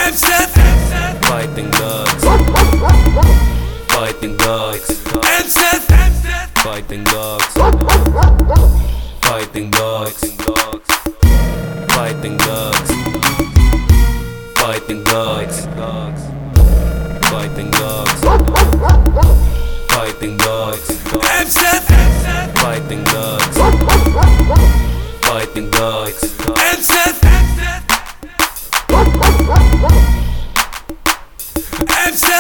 MZ, Fighting dogs. Fighting dogs. MZ, Fighting dogs. Fighting dogs. Fighting dogs. Fighting dogs. Fighting dogs. Fighting dogs. MZ, Fighting dogs. Fighting dogs. MZ, MZ,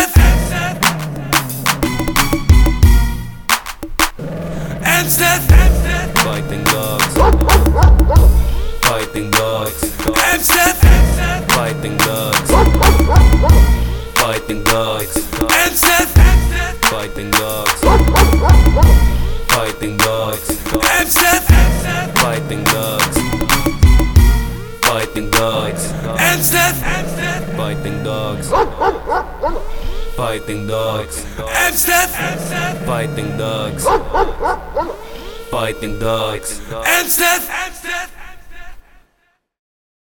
MZ, Fighting dogs. Fighting dogs. MZ, Fighting dogs. Fighting dogs. MZ, Fighting dogs. Fighting dogs. MZ, Fighting dogs. Fighting dogs. MZ, Fighting dogs. Fighting dogs. MZ, Fighting dogs. Fighting dogs. MZ.